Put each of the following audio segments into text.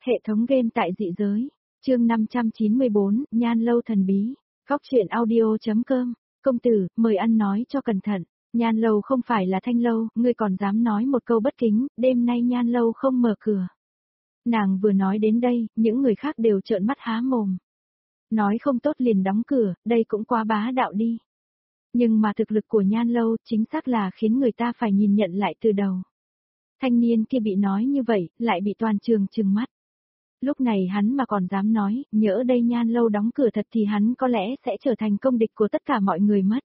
Hệ thống game tại dị giới. Chương 594, Nhan lâu thần bí. Góc truyện audio.com. Công tử, mời ăn nói cho cẩn thận. Nhan lâu không phải là Thanh lâu, ngươi còn dám nói một câu bất kính, đêm nay Nhan lâu không mở cửa. Nàng vừa nói đến đây, những người khác đều trợn mắt há mồm. Nói không tốt liền đóng cửa, đây cũng quá bá đạo đi. Nhưng mà thực lực của Nhan lâu chính xác là khiến người ta phải nhìn nhận lại từ đầu. Thanh niên kia bị nói như vậy, lại bị toàn trường trừng mắt. Lúc này hắn mà còn dám nói, nhỡ đây Nhan lâu đóng cửa thật thì hắn có lẽ sẽ trở thành công địch của tất cả mọi người mất.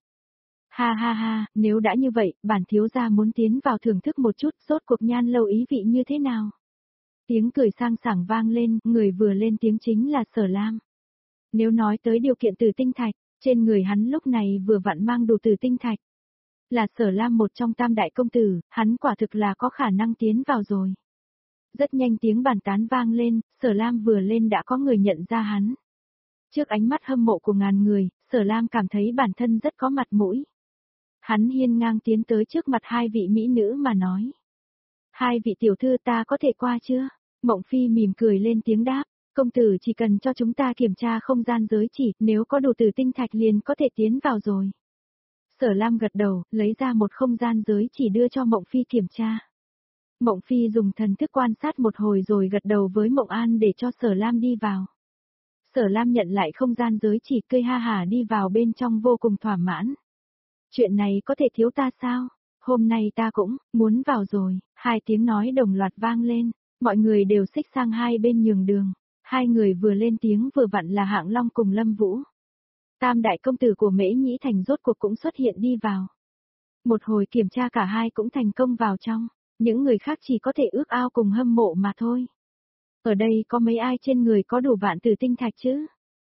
Ha ha ha, nếu đã như vậy, bản thiếu gia muốn tiến vào thưởng thức một chút, rốt cuộc Nhan lâu ý vị như thế nào. Tiếng cười sang sảng vang lên, người vừa lên tiếng chính là Sở Lam. Nếu nói tới điều kiện tử tinh thạch, trên người hắn lúc này vừa vặn mang đủ tử tinh thạch. Là Sở Lam một trong tam đại công tử, hắn quả thực là có khả năng tiến vào rồi. Rất nhanh tiếng bàn tán vang lên, Sở Lam vừa lên đã có người nhận ra hắn. Trước ánh mắt hâm mộ của ngàn người, Sở Lam cảm thấy bản thân rất có mặt mũi. Hắn hiên ngang tiến tới trước mặt hai vị mỹ nữ mà nói. Hai vị tiểu thư ta có thể qua chưa? Mộng Phi mỉm cười lên tiếng đáp, công tử chỉ cần cho chúng ta kiểm tra không gian giới chỉ, nếu có đủ tử tinh thạch liền có thể tiến vào rồi. Sở Lam gật đầu, lấy ra một không gian giới chỉ đưa cho Mộng Phi kiểm tra. Mộng Phi dùng thần thức quan sát một hồi rồi gật đầu với Mộng An để cho Sở Lam đi vào. Sở Lam nhận lại không gian giới chỉ cười ha hả đi vào bên trong vô cùng thỏa mãn. Chuyện này có thể thiếu ta sao? Hôm nay ta cũng muốn vào rồi. Hai tiếng nói đồng loạt vang lên, mọi người đều xích sang hai bên nhường đường. Hai người vừa lên tiếng vừa vặn là Hạng Long cùng Lâm Vũ. Tam đại công tử của Mễ Nhĩ Thành rốt cuộc cũng xuất hiện đi vào. Một hồi kiểm tra cả hai cũng thành công vào trong, những người khác chỉ có thể ước ao cùng hâm mộ mà thôi. Ở đây có mấy ai trên người có đủ vạn tử tinh thạch chứ?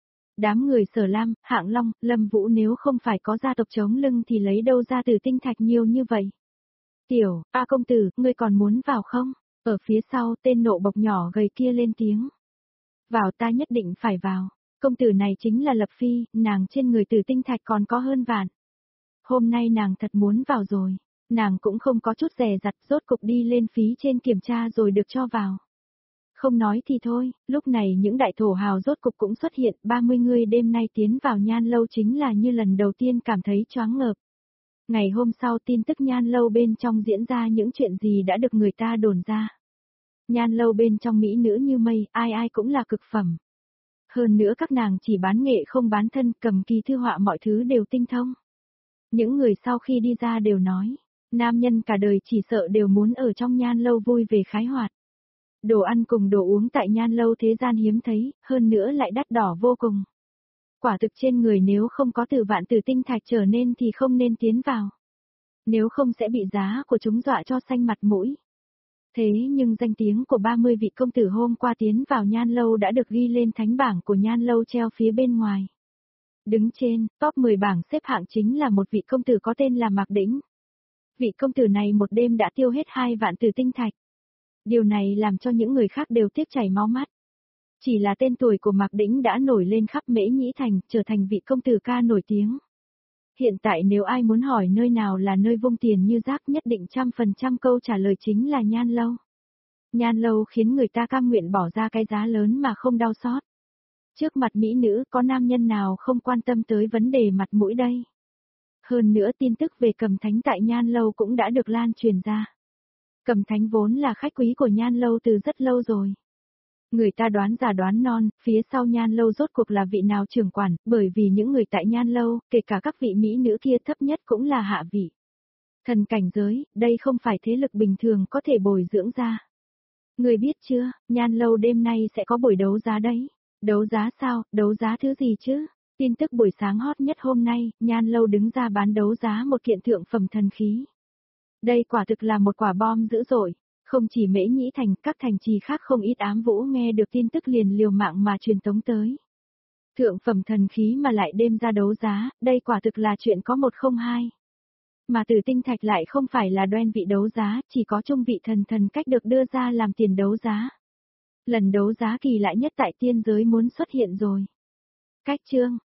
Đám người Sở Lam, Hạng Long, Lâm Vũ nếu không phải có gia tộc chống lưng thì lấy đâu ra tử tinh thạch nhiều như vậy? Tiểu, công tử, ngươi còn muốn vào không? Ở phía sau tên nộ bộc nhỏ gầy kia lên tiếng. Vào, ta nhất định phải vào. Công tử này chính là Lập Phi, nàng trên người tử tinh thạch còn có hơn vạn. Hôm nay nàng thật muốn vào rồi. Nàng cũng không có chút dè dặt, rốt cục đi lên phí trên kiểm tra rồi được cho vào. Không nói thì thôi, lúc này những đại thổ hào rốt cục cũng xuất hiện, 30 người đêm nay tiến vào Nhan lâu chính là như lần đầu tiên cảm thấy choáng ngợp. Ngày hôm sau tin tức Nhan lâu bên trong diễn ra những chuyện gì đã được người ta đồn ra. Nhan lâu bên trong mỹ nữ như mây, ai ai cũng là cực phẩm. Hơn nữa các nàng chỉ bán nghệ không bán thân, cầm kỳ thư họa mọi thứ đều tinh thông. Những người sau khi đi ra đều nói, nam nhân cả đời chỉ sợ đều muốn ở trong Nhan lâu vui về khái hoạt. Đồ ăn cùng đồ uống tại Nhan lâu thế gian hiếm thấy, hơn nữa lại đắt đỏ vô cùng. Quả thực trên người nếu không có từ vạn tử tinh thạch trở nên thì không nên tiến vào. Nếu không sẽ bị giá của chúng dọa cho xanh mặt mũi. Thế nhưng danh tiếng của 30 vị công tử hôm qua tiến vào Nhan lâu đã được ghi lên thánh bảng của Nhan lâu treo phía bên ngoài. Đứng trên, top 10 bảng xếp hạng chính là một vị công tử có tên là Mạc Đĩnh. Vị công tử này một đêm đã tiêu hết 2 vạn tử tinh thạch. Điều này làm cho những người khác đều tiếc chảy máu mắt. Chỉ là tên tuổi của Mạc Đĩnh đã nổi lên khắp Mễ Nhĩ Thành, trở thành vị công tử ca nổi tiếng. Hiện tại nếu ai muốn hỏi nơi nào là nơi vung tiền như rác nhất định 100% câu trả lời chính là Nhan lâu. Nhan lâu khiến người ta cam nguyện bỏ ra cái giá lớn mà không đau xót. Trước mặt mỹ nữ có nam nhân nào không quan tâm tới vấn đề mặt mũi đây. Hơn nữa tin tức về Cầm Thánh tại Nhan lâu cũng đã được lan truyền ra. Cầm Thánh vốn là khách quý của Nhan lâu từ rất lâu rồi. Người ta đoán già đoán non, phía sau Nhan lâu rốt cuộc là vị nào trưởng quản, bởi vì những người tại Nhan lâu, kể cả các vị mỹ nữ kia thấp nhất cũng là hạ vị. Thần cảnh giới, đây không phải thế lực bình thường có thể bồi dưỡng ra. Người biết chưa, Nhan lâu đêm nay sẽ có buổi đấu giá đấy. Đấu giá sao, đấu giá thứ gì chứ? Tin tức buổi sáng hot nhất hôm nay, Nhan lâu đứng ra bán đấu giá một kiện thượng phẩm thần khí. Đây quả thực là một quả bom dữ dội. Không chỉ Mễ Nhĩ Thành, các thành trì khác không ít ám vũ nghe được tin tức liền liều mạng mà truyền tống tới. Thượng phẩm thần khí mà lại đem ra đấu giá, đây quả thực là chuyện có một không hai. Mà tử tinh thạch lại không phải là đoan vị đấu giá, chỉ có trung vị thần cách được đưa ra làm tiền đấu giá. Lần đấu giá kỳ lạ nhất tại tiên giới muốn xuất hiện rồi. Cách chương,